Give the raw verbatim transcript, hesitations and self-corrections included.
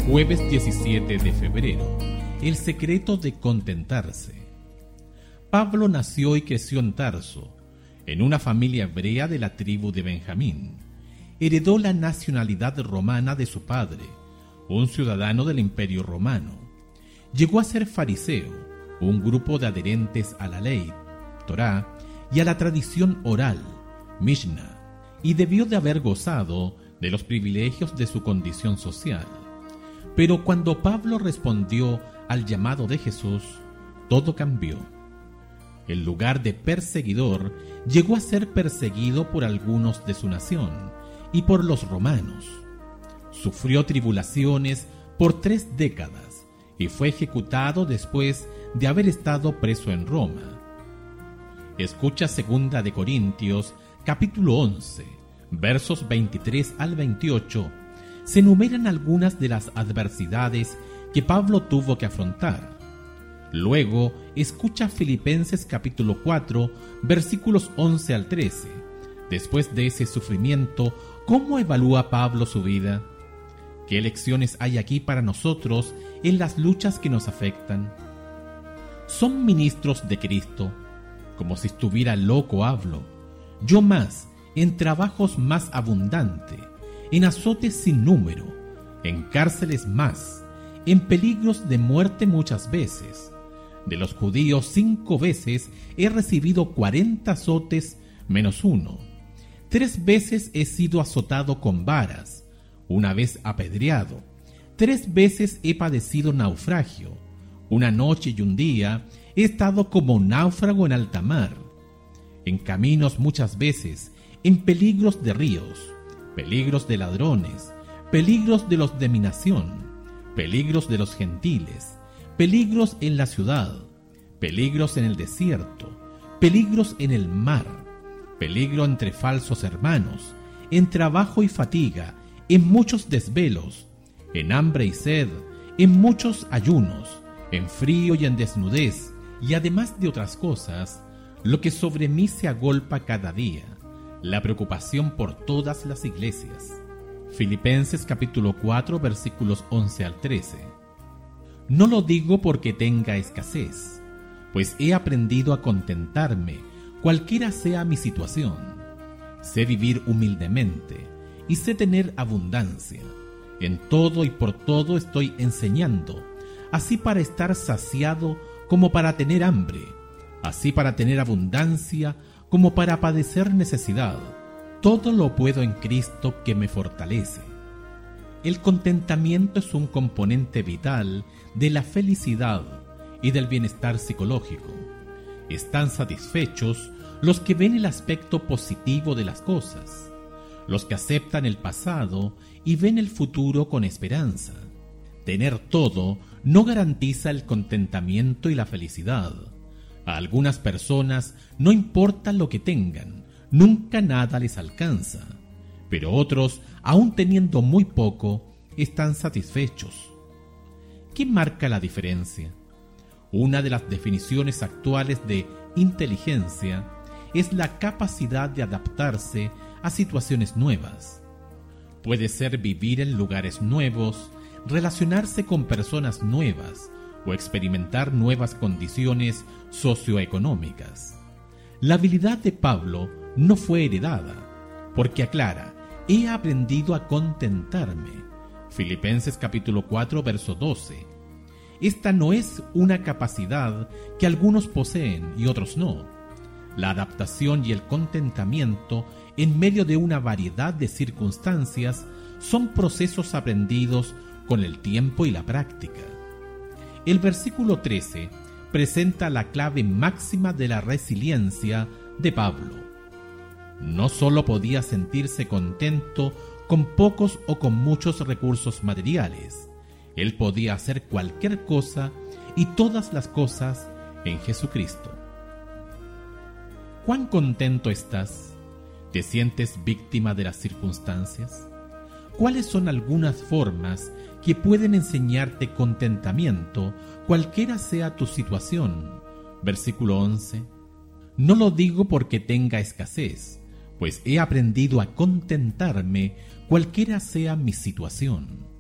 Jueves diecisiete de febrero. El secreto de contentarse. Pablo nació y creció en Tarso, en una familia hebrea de la tribu de Benjamín. Heredó la nacionalidad romana de su padre, un ciudadano del Imperio Romano. Llegó a ser fariseo, un grupo de adherentes a la ley, Torá, y a la tradición oral, Mishnah, y debió de haber gozado de los privilegios de su condición social. Pero cuando Pablo respondió al llamado de Jesús, todo cambió. En lugar de perseguidor, llegó a ser perseguido por algunos de su nación y por los romanos. Sufrió tribulaciones por tres décadas y fue ejecutado después de haber estado preso en Roma. Escucha segunda de Corintios, capítulo once, versos veintitrés al veintiocho. Se enumeran algunas de las adversidades que Pablo tuvo que afrontar. Luego, escucha Filipenses capítulo cuatro, versículos once al trece. Después de ese sufrimiento, ¿cómo evalúa Pablo su vida? ¿Qué lecciones hay aquí para nosotros en las luchas que nos afectan? Son ministros de Cristo. Como si estuviera loco hablo. Yo más, en trabajos más abundante, en azotes sin número, en cárceles más, en peligros de muerte muchas veces. De los judíos cinco veces he recibido cuarenta azotes menos uno. Tres veces he sido azotado con varas, una vez apedreado. Tres veces he padecido naufragio. Una noche y un día he estado como náufrago en alta mar. En caminos muchas veces, en peligros de ríos, peligros de ladrones, peligros de los de mi nación, peligros de los gentiles, peligros en la ciudad, peligros en el desierto, peligros en el mar, peligro entre falsos hermanos, en trabajo y fatiga, en muchos desvelos, en hambre y sed, en muchos ayunos, en frío y en desnudez, y además de otras cosas, lo que sobre mí se agolpa cada día, la preocupación por todas las iglesias. Filipenses capítulo cuatro, versículos once al trece. No lo digo porque tenga escasez, pues he aprendido a contentarme, cualquiera sea mi situación. Sé vivir humildemente y sé tener abundancia. En todo y por todo estoy enseñando, así para estar saciado como para tener hambre, así para tener abundancia como para padecer necesidad. Todo lo puedo en Cristo que me fortalece. El contentamiento es un componente vital de la felicidad y del bienestar psicológico. Están satisfechos los que ven el aspecto positivo de las cosas, los que aceptan el pasado y ven el futuro con esperanza. Tener todo no garantiza el contentamiento y la felicidad. A algunas personas no importa lo que tengan, nunca nada les alcanza, pero otros, aun teniendo muy poco, están satisfechos. ¿Qué marca la diferencia? Una de las definiciones actuales de inteligencia es la capacidad de adaptarse a situaciones nuevas. Puede ser vivir en lugares nuevos, relacionarse con personas nuevas o experimentar nuevas condiciones socioeconómicas. La habilidad de Pablo no fue heredada, porque aclara, he aprendido a contentarme. Filipenses capítulo cuatro, verso doce. Esta no es una capacidad que algunos poseen y otros no. La adaptación y el contentamiento en medio de una variedad de circunstancias son procesos aprendidos con el tiempo y la práctica. El versículo trece presenta la clave máxima de la resiliencia de Pablo. No solo podía sentirse contento con pocos o con muchos recursos materiales, él podía hacer cualquier cosa y todas las cosas en Jesucristo. ¿Cuán contento estás? ¿Te sientes víctima de las circunstancias? ¿Cuáles son algunas formas que pueden enseñarte contentamiento, cualquiera sea tu situación? Versículo once. No lo digo porque tenga escasez, pues he aprendido a contentarme, cualquiera sea mi situación.